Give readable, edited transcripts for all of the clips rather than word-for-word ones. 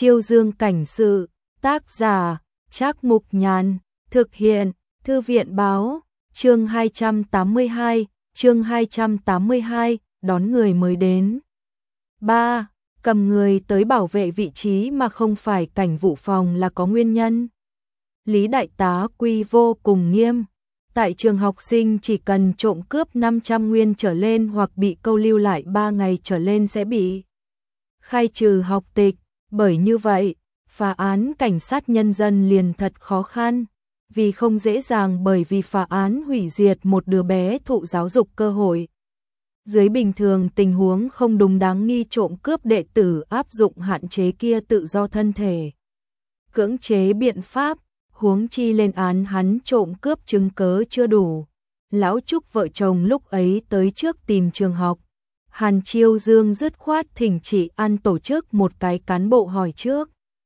Chiêu Dương cảnh sự, tác giả, Trác Mục Nhàn, thực hiện, Thư viện báo, chương 282, đón người mới đến. 3. Cầm người tới bảo vệ vị trí mà không phải cảnh vụ phòng là có nguyên nhân. Lý đại tá quy vô cùng nghiêm. Tại trường học sinh chỉ cần trộm cướp 500 nguyên trở lên hoặc bị câu lưu lại 3 ngày trở lên sẽ bị khai trừ học tịch. Bởi như vậy, phá án cảnh sát nhân dân liền thật khó khăn. Vì không dễ dàng bởi vì phá án hủy diệt một đứa bé thụ giáo dục cơ hội. Dưới bình thường tình huống không đúng đáng nghi trộm cướp đệ tử áp dụng hạn chế kia tự do thân thể. Cưỡng chế biện pháp, huống chi lên án hắn trộm cướp chứng cớ chưa đủ. Lão Trúc vợ chồng lúc ấy tới trước tìm trường học. Hàn Chiêu Dương dứt khoát thỉnh chỉ ăn tổ chức một cái cán bộ hỏi trước.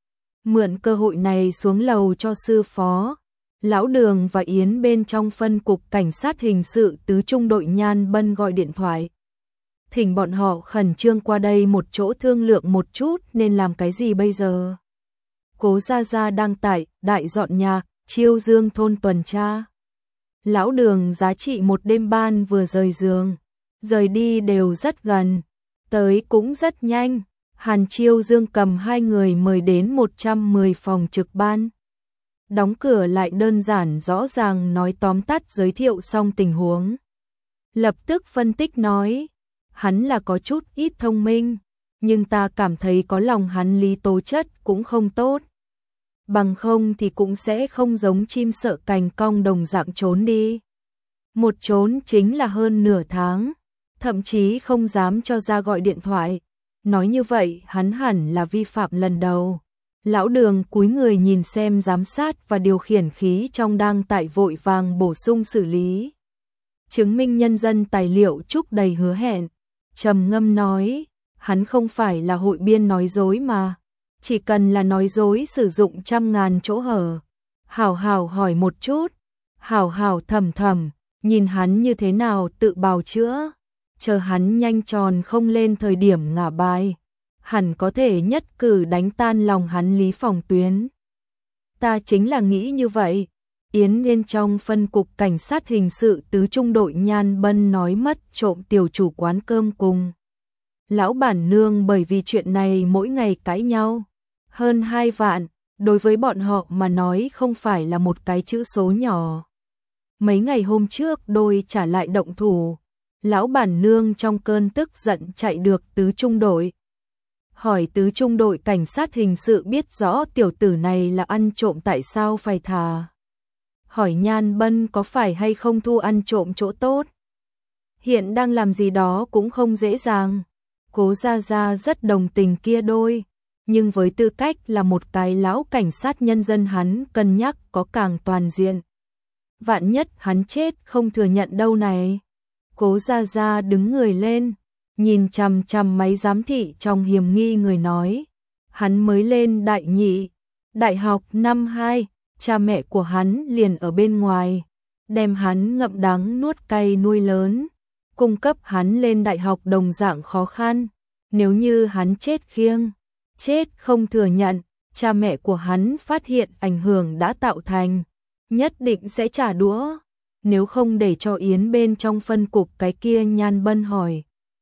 Mượn cơ hội này xuống lầu cho sư phó. Lão Đường và Yến bên trong phân cục cảnh sát hình sự tứ trung đội Nhan Bân gọi điện thoại. Thỉnh bọn họ khẩn trương qua đây một chỗ thương lượng một chút nên làm cái gì bây giờ. Cố Gia Gia đang tại đại dọn nhà, Chiêu Dương thôn tuần tra. Lão Đường giá trị một đêm ban vừa rời giường. Rời đi đều rất gần, tới cũng rất nhanh. Hàn Chiêu Dương cầm 2 người mời đến 110 phòng trực ban. Đóng cửa lại đơn giản rõ ràng nói tóm tắt giới thiệu xong tình huống. Lập tức phân tích nói, hắn là có chút ít thông minh, nhưng ta cảm thấy có lòng hắn lý tố chất cũng không tốt. Bằng không thì cũng sẽ không giống chim sợ cành cong đồng dạng trốn đi. Một trốn chính là hơn nửa tháng, thậm chí không dám cho ra gọi điện thoại. Nói như vậy hắn hẳn là vi phạm lần đầu. Lão Đường cúi người nhìn xem giám sát và điều khiển khí trong đang tại vội vàng bổ sung xử lý. Chứng minh nhân dân tài liệu chúc đầy hứa hẹn. Trầm ngâm nói, hắn không phải là hội biên nói dối mà. Chỉ cần là nói dối sử dụng 100.000 chỗ hở. Hảo hảo hỏi một chút. Hảo hảo thầm thầm, nhìn hắn như thế nào tự bào chữa. Chờ hắn nhanh tròn không lên thời điểm ngả bài. Hẳn có thể nhất cử đánh tan lòng hắn lý phòng tuyến. Ta chính là nghĩ như vậy. Yến bên trong phân cục cảnh sát hình sự tứ trung đội Nhan Bân nói mất trộm tiểu chủ quán cơm cùng. Lão bản nương bởi vì chuyện này mỗi ngày cãi nhau. Hơn 2 vạn, đối với bọn họ mà nói không phải là một cái chữ số nhỏ. Mấy ngày hôm trước đôi trả lại động thủ. Lão bản nương trong cơn tức giận chạy được tứ trung đội. Hỏi tứ trung đội cảnh sát hình sự biết rõ tiểu tử này là ăn trộm tại sao phải thà. Hỏi Nhan Bân có phải hay không thu ăn trộm chỗ tốt. Hiện đang làm gì đó cũng không dễ dàng. Cố Gia Gia rất đồng tình kia đôi. Nhưng với tư cách là một cái lão cảnh sát nhân dân hắn cân nhắc có càng toàn diện. Vạn nhất hắn chết không thừa nhận đâu này. Cố Gia Gia đứng người lên, nhìn chằm chằm máy giám thị trong hiểm nghi người nói. Hắn mới lên đại nhị, đại học năm 2, cha mẹ của hắn liền ở bên ngoài. Đem hắn ngậm đắng nuốt cay nuôi lớn, cung cấp hắn lên đại học đồng dạng khó khăn. Nếu như hắn chết khiêng, chết không thừa nhận, cha mẹ của hắn phát hiện ảnh hưởng đã tạo thành, nhất định sẽ trả đũa. Nếu không để cho Yến bên trong phân cục cái kia Nhan Bân hỏi.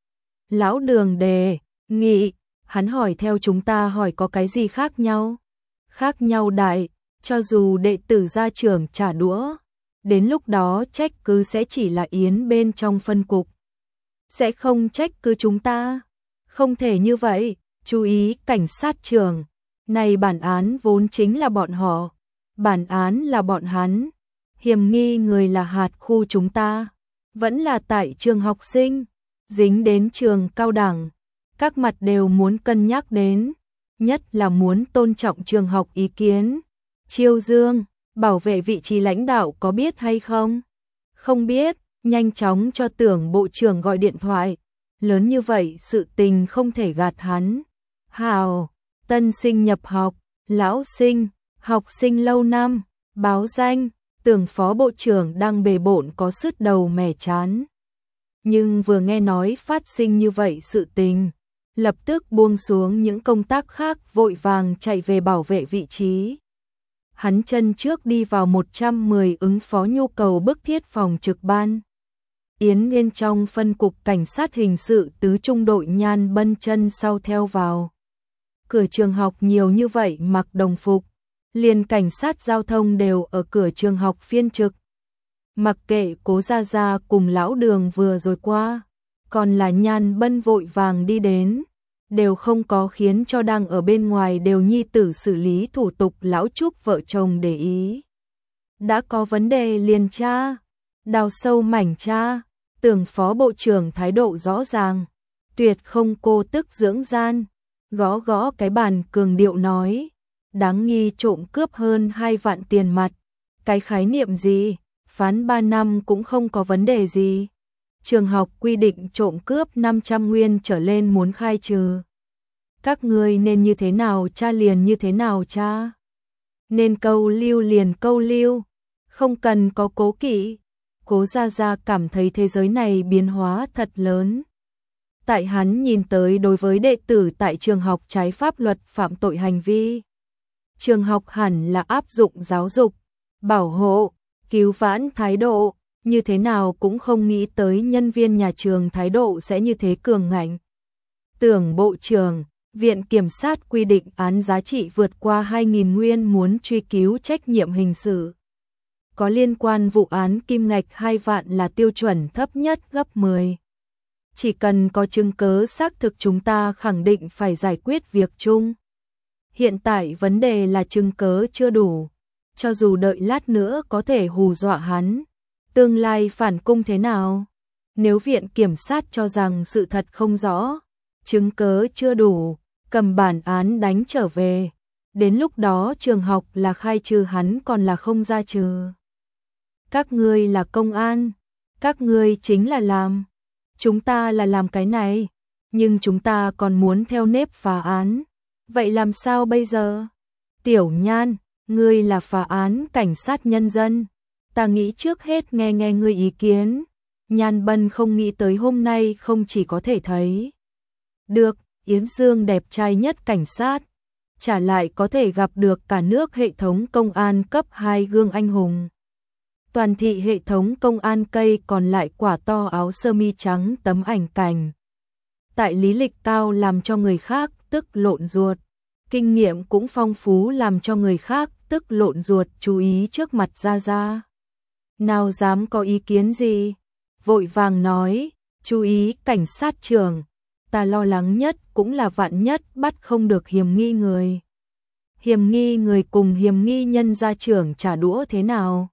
Lão Đường đề nghị, hắn hỏi theo chúng ta hỏi có cái gì khác nhau? Khác nhau đại, cho dù đệ tử gia trưởng trả đũa, đến lúc đó trách cứ sẽ chỉ là Yến bên trong phân cục. Sẽ không trách cứ chúng ta. Không thể như vậy, chú ý cảnh sát trưởng. Này bản án vốn chính là bọn họ. Bản án là bọn hắn. Hiểm nghi người là hạt khu chúng ta. Vẫn là tại trường học sinh. Dính đến trường cao đẳng. Các mặt đều muốn cân nhắc đến. Nhất là muốn tôn trọng trường học ý kiến. Chiêu Dương, bảo vệ vị trí lãnh đạo có biết hay không? Không biết, nhanh chóng cho Tưởng bộ trưởng gọi điện thoại. Lớn như vậy sự tình không thể gạt hắn. Hào, tân sinh nhập học, lão sinh, học sinh lâu năm, báo danh, Tưởng phó bộ trưởng đang bề bộn có sứt đầu mẻ chán. Nhưng vừa nghe nói phát sinh như vậy sự tình, lập tức buông xuống những công tác khác vội vàng chạy về bảo vệ vị trí. Hắn chân trước đi vào 110 ứng phó nhu cầu bức thiết phòng trực ban. Yến Nguyên trong phân cục cảnh sát hình sự tứ trung đội Nhan Bân chân sau theo vào. Cửa trường học nhiều như vậy mặc đồng phục, liền cảnh sát giao thông đều ở cửa trường học phiên trực. Mặc kệ Cố Gia Gia cùng lão Đường vừa rồi qua, còn là Nhan Bân vội vàng đi đến, đều không có khiến cho đang ở bên ngoài đều nhi tử xử lý thủ tục lão Trúc vợ chồng để ý. Đã có vấn đề liền tra, đào sâu mảnh tra, Tưởng phó bộ trưởng thái độ rõ ràng, tuyệt không cô tức dưỡng gian, gõ gõ cái bàn cường điệu nói, đáng nghi trộm cướp hơn 2 vạn tiền mặt, cái khái niệm gì, phán 3 năm cũng không có vấn đề gì. Trường học quy định trộm cướp 500 nguyên trở lên muốn khai trừ. Các ngươi nên như thế nào tra liền như thế nào tra. Nên câu lưu liền câu lưu, không cần có cố kỵ. Cố Gia Gia cảm thấy thế giới này biến hóa thật lớn. Tại hắn nhìn tới đối với đệ tử tại trường học trái pháp luật phạm tội hành vi. Trường học hẳn là áp dụng giáo dục, bảo hộ, cứu vãn thái độ, như thế nào cũng không nghĩ tới nhân viên nhà trường thái độ sẽ như thế cường ngạnh. Tưởng bộ trưởng, viện kiểm sát quy định án giá trị vượt qua 2.000 nguyên muốn truy cứu trách nhiệm hình sự. Có liên quan vụ án kim ngạch 2 vạn là tiêu chuẩn thấp nhất gấp 10. Chỉ cần có chứng cứ xác thực chúng ta khẳng định phải giải quyết việc chung. Hiện tại vấn đề là chứng cứ chưa đủ, cho dù đợi lát nữa có thể hù dọa hắn, tương lai phản cung thế nào? Nếu viện kiểm sát cho rằng sự thật không rõ, chứng cứ chưa đủ, cầm bản án đánh trở về, đến lúc đó trường học là khai trừ hắn còn là không ra trừ. Các ngươi là công an, các ngươi chính là làm, chúng ta là làm cái này, nhưng chúng ta còn muốn theo nếp phá án, vậy làm sao bây giờ? Tiểu Nhan, ngươi là phá án cảnh sát nhân dân, ta nghĩ trước hết nghe nghe ngươi ý kiến. Nhan Bân không nghĩ tới hôm nay không chỉ có thể thấy được Yến Dương đẹp trai nhất cảnh sát, trả lại có thể gặp được cả nước hệ thống công an cấp 2 gương anh hùng. Toàn thị hệ thống công an cây còn lại quả to áo sơ mi trắng tấm ảnh cảnh. Tại lý lịch cao làm cho người khác tức lộn ruột, kinh nghiệm cũng phong phú làm cho người khác tức lộn ruột chú ý trước mặt Gia Gia. Nào dám có ý kiến gì? Vội vàng nói, chú ý cảnh sát trưởng, ta lo lắng nhất cũng là vạn nhất bắt không được hiểm nghi người. Hiểm nghi người cùng hiểm nghi nhân gia trưởng trả đũa thế nào?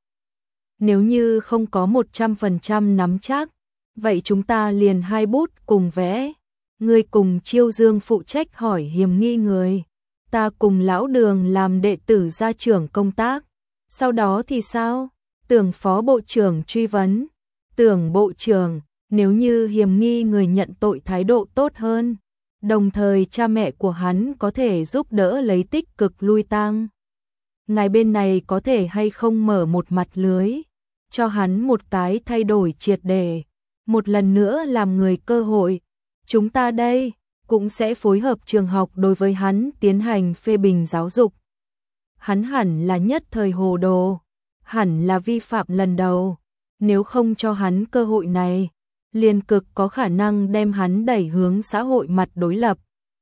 Nếu như không có 100% nắm chắc, vậy chúng ta liền 2 bút cùng vẽ. Người cùng Chiêu Dương phụ trách hỏi hiểm nghi người, ta cùng lão Đường làm đệ tử gia trưởng công tác. Sau đó thì sao? Tưởng phó bộ trưởng truy vấn. Tưởng bộ trưởng, nếu như hiểm nghi người nhận tội thái độ tốt hơn, đồng thời cha mẹ của hắn có thể giúp đỡ lấy tích cực lui tang. Ngài bên này có thể hay không mở một mặt lưới, cho hắn một cái thay đổi triệt để, một lần nữa làm người cơ hội. Chúng ta đây cũng sẽ phối hợp trường học đối với hắn tiến hành phê bình giáo dục. Hắn hẳn là nhất thời hồ đồ, hẳn là vi phạm lần đầu, nếu không cho hắn cơ hội này, liền cực có khả năng đem hắn đẩy hướng xã hội mặt đối lập.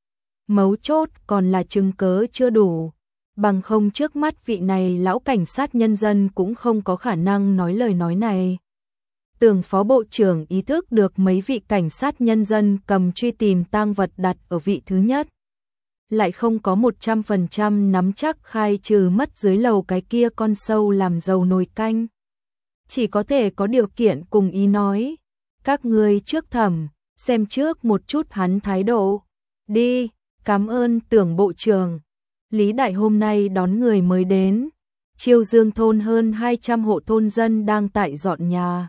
Mấu chốt còn là chứng cứ chưa đủ, bằng không trước mắt vị này lão cảnh sát nhân dân cũng không có khả năng nói lời nói này. Tưởng phó bộ trưởng ý thức được mấy vị cảnh sát nhân dân cầm truy tìm tang vật đặt ở vị thứ nhất. Lại không có 100% nắm chắc khai trừ mất dưới lầu cái kia con sâu làm dầu nồi canh. Chỉ có thể có điều kiện cùng ý nói, các ngươi trước thẩm, xem trước một chút hắn thái độ. Đi, cảm ơn Tưởng bộ trưởng. Lý Đại hôm nay đón người mới đến. Chiêu Dương thôn hơn 200 hộ thôn dân đang tại dọn nhà.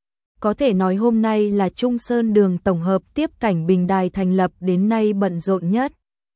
Có thể nói hôm nay là Trung Sơn đường tổng hợp tiếp cảnh Bình Đài thành lập đến nay bận rộn nhất.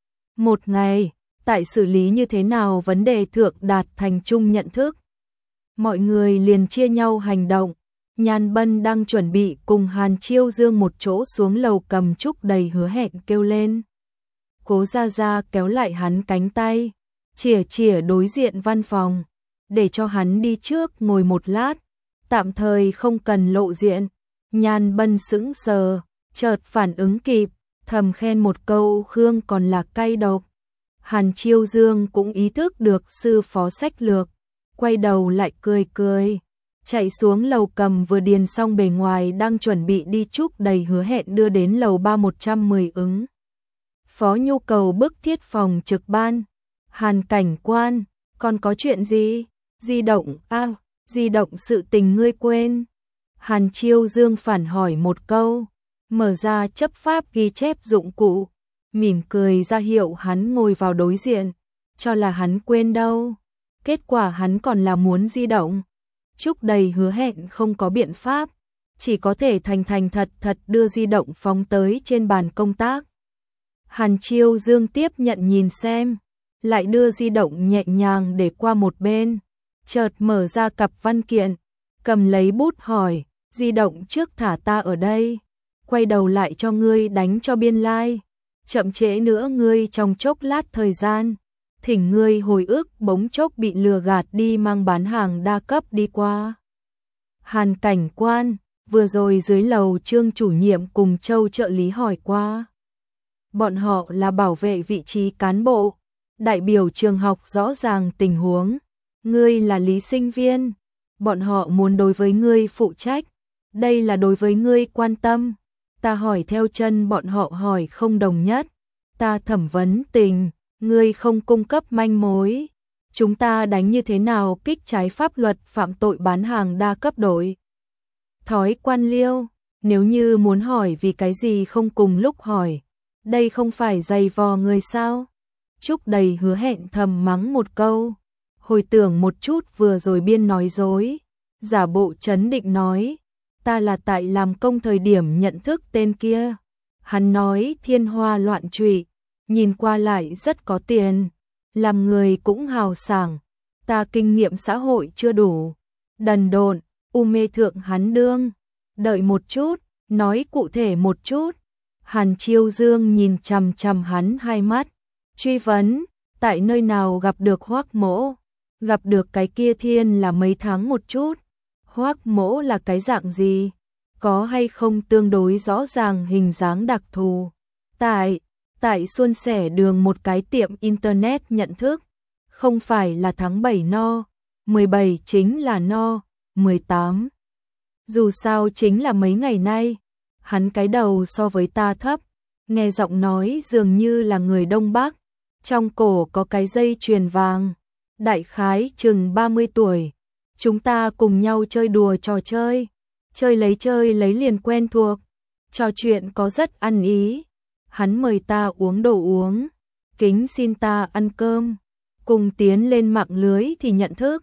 Một ngày, tại xử lý như thế nào vấn đề thượng đạt thành chung nhận thức. Mọi người liền chia nhau hành động, Nhan Bân đang chuẩn bị cùng Hàn Chiêu Dương một chỗ xuống lầu cầm chúc đầy hứa hẹn kêu lên. Cố Gia Gia kéo lại hắn cánh tay, chìa chìa đối diện văn phòng, để cho hắn đi trước ngồi một lát, tạm thời không cần lộ diện. Nhan Bân sững sờ, chợt phản ứng kịp, thầm khen một câu Khương còn là cay độc. Hàn Chiêu Dương cũng ý thức được sư phó sách lược, quay đầu lại cười cười, chạy xuống lầu cầm vừa điền xong bề ngoài đang chuẩn bị đi chúc đầy hứa hẹn đưa đến lầu 3110 ứng. Phó nhu cầu bức thiết phòng trực ban. Hàn cảnh quan, còn có chuyện gì? Di động, di động sự tình ngươi quên. Hàn Chiêu Dương phản hỏi một câu, mở ra chấp pháp ghi chép dụng cụ, mỉm cười ra hiệu hắn ngồi vào đối diện, cho là hắn quên đâu. Kết quả hắn còn là muốn di động. Chúc đầy hứa hẹn không có biện pháp, chỉ có thể thành thật đưa di động phóng tới trên bàn công tác. Hàn Chiêu Dương tiếp nhận nhìn xem, lại đưa di động nhẹ nhàng để qua một bên, chợt mở ra cặp văn kiện, cầm lấy bút hỏi, di động trước thả ta ở đây, quay đầu lại cho ngươi đánh cho biên lai, chậm trễ nữa ngươi trong chốc lát thời gian, thỉnh ngươi hồi ức bỗng chốc bị lừa gạt đi mang bán hàng đa cấp đi qua. Hàn cảnh quan, vừa rồi dưới lầu Trương chủ nhiệm cùng Châu trợ lý hỏi qua. Bọn họ là bảo vệ vị trí cán bộ, đại biểu trường học rõ ràng tình huống, ngươi là lý sinh viên, bọn họ muốn đối với ngươi phụ trách, đây là đối với ngươi quan tâm, ta hỏi theo chân bọn họ hỏi không đồng nhất, ta thẩm vấn tình, ngươi không cung cấp manh mối, chúng ta đánh như thế nào kích trái pháp luật phạm tội bán hàng đa cấp đội. Thói quan liêu, nếu như muốn hỏi vì cái gì không cùng lúc hỏi, đây không phải giày vò người sao? Chúc đầy hứa hẹn thầm mắng một câu, hồi tưởng một chút vừa rồi biên nói dối, giả bộ trấn định nói, ta là tại làm công thời điểm nhận thức tên kia. Hắn nói thiên hoa loạn trụy, nhìn qua lại rất có tiền, làm người cũng hào sảng, ta kinh nghiệm xã hội chưa đủ, đần độn, mê thượng hắn đương, đợi một chút, nói cụ thể một chút. Hàn Chiêu Dương nhìn chằm chằm hắn hai mắt, truy vấn, tại nơi nào gặp được Hoắc Mỗ? Gặp được cái kia thiên là mấy tháng một chút, Hoắc Mỗ là cái dạng gì? Có hay không tương đối rõ ràng hình dáng đặc thù? Tại Xuân Sẻ Đường một cái tiệm internet nhận thức, không phải là tháng 7 no, 17 chính là no, 18. Dù sao chính là mấy ngày nay, hắn cái đầu so với ta thấp, nghe giọng nói dường như là người Đông Bắc, trong cổ có cái dây chuyền vàng, đại khái chừng 30 tuổi. Chúng ta cùng nhau chơi đùa trò chơi lấy liền quen thuộc, trò chuyện có rất ăn ý. Hắn mời ta uống đồ uống, kính xin ta ăn cơm, cùng tiến lên mạng lưới thì nhận thức.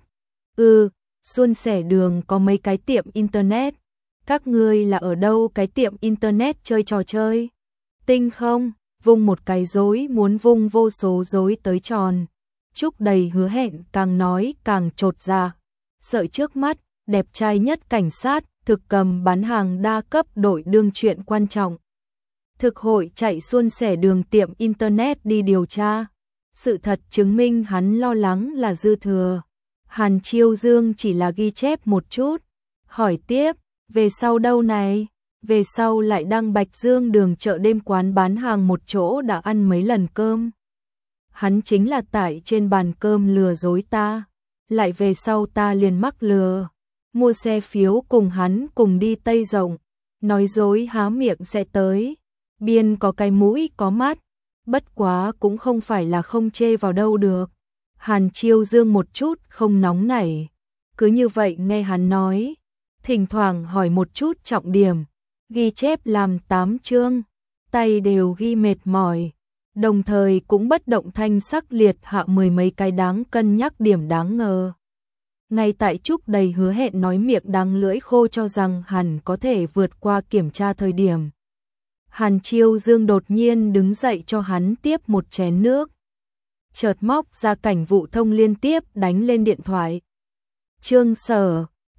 Xuân Sẻ Đường có mấy cái tiệm internet, các ngươi là ở đâu cái tiệm internet chơi trò chơi? Tinh không, vung một cái rối muốn vung vô số rối tới tròn. Chúc đầy hứa hẹn càng nói càng chột dạ, sợi trước mắt, đẹp trai nhất cảnh sát, thực cầm bán hàng đa cấp đội đương chuyện quan trọng. Thực hội chạy Xuân Sẻ Đường tiệm internet đi điều tra. Sự thật chứng minh hắn lo lắng là dư thừa. Hàn Chiêu Dương chỉ là ghi chép một chút, hỏi tiếp, về sau đâu này? Về sau lại đăng Bạch Dương Đường chợ đêm quán bán hàng một chỗ đã ăn mấy lần cơm. Hắn chính là tại trên bàn cơm lừa dối ta, lại về sau ta liền mắc lừa, mua xe phiếu cùng hắn cùng đi Tây Rộng, nói dối há miệng sẽ tới, biên có cái mũi có mắt, bất quá cũng không phải là không chê vào đâu được. Hàn Chiêu Dương một chút không nóng nảy, cứ như vậy nghe hắn nói, thỉnh thoảng hỏi một chút trọng điểm, ghi chép làm 8 chương, tay đều ghi mệt mỏi, đồng thời cũng bất động thanh sắc liệt hạ mười mấy cái đáng cân nhắc điểm đáng ngờ. Ngay tại Trúc đầy hứa hẹn nói miệng đắng lưỡi khô cho rằng hẳn có thể vượt qua kiểm tra thời điểm. Hàn Chiêu Dương đột nhiên đứng dậy cho hắn tiếp một chén nước. Chợt móc ra Cảnh Vụ Thông liên tiếp đánh lên điện thoại. Trương Sở,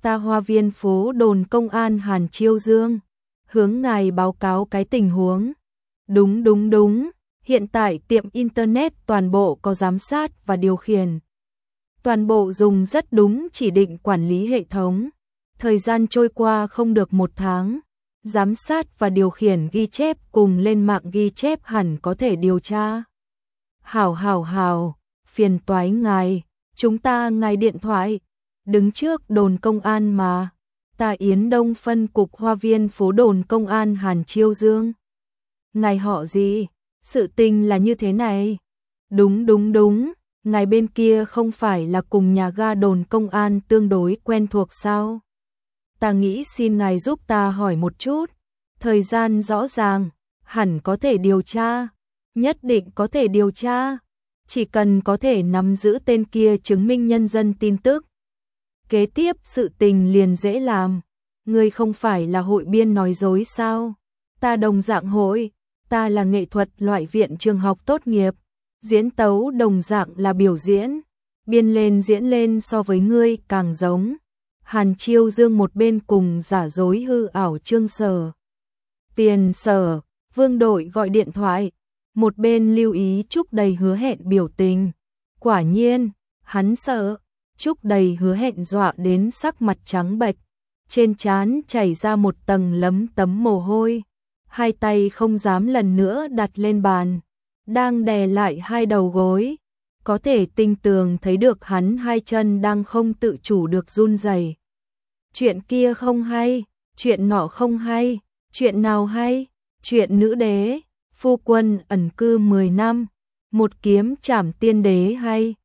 Ta Hoa Viên phố đồn công an Hàn Chiêu Dương, hướng ngài báo cáo cái tình huống. Đúng, hiện tại tiệm Internet toàn bộ có giám sát và điều khiển. Toàn bộ dùng rất đúng chỉ định quản lý hệ thống. Thời gian trôi qua không được 1 tháng. Giám sát và điều khiển ghi chép cùng lên mạng ghi chép hẳn có thể điều tra. Hảo, phiền toái ngài, chúng ta ngài điện thoại. Đứng trước đồn công an mà. Ta Yến Đông phân cục Hoa Viên phố đồn công an Hàn Chiêu Dương. Ngài họ gì? Sự tình là như thế này. Đúng, ngài bên kia không phải là cùng nhà ga đồn công an tương đối quen thuộc sao? Ta nghĩ xin ngài giúp ta hỏi một chút. Thời gian rõ ràng, hẳn có thể điều tra. Nhất định có thể điều tra. Chỉ cần có thể nắm giữ tên kia chứng minh nhân dân tin tức. Kế tiếp sự tình liền dễ làm. Ngươi không phải là hội biên nói dối sao? Ta đồng dạng hội. Ta là nghệ thuật loại viện trường học tốt nghiệp. Diễn tấu đồng dạng là biểu diễn. Biên lên diễn lên so với ngươi càng giống. Hàn Chiêu Dương một bên cùng giả dối hư ảo Trương Sở. Tiền Sở, Vương Đội gọi điện thoại. Một bên lưu ý Trúc đầy hứa hẹn biểu tình. Quả nhiên, hắn sợ. Trúc đầy hứa hẹn dọa đến sắc mặt trắng bệch. Trên trán chảy ra một tầng lấm tấm mồ hôi. Hai tay không dám lần nữa đặt lên bàn. Đang đè lại hai đầu gối. Có thể tinh tường thấy được hắn hai chân đang không tự chủ được run rẩy. Chuyện kia không hay, chuyện nọ không hay, chuyện nào hay, chuyện nữ đế, phu quân ẩn cư 10 năm, một kiếm trảm tiên đế hay,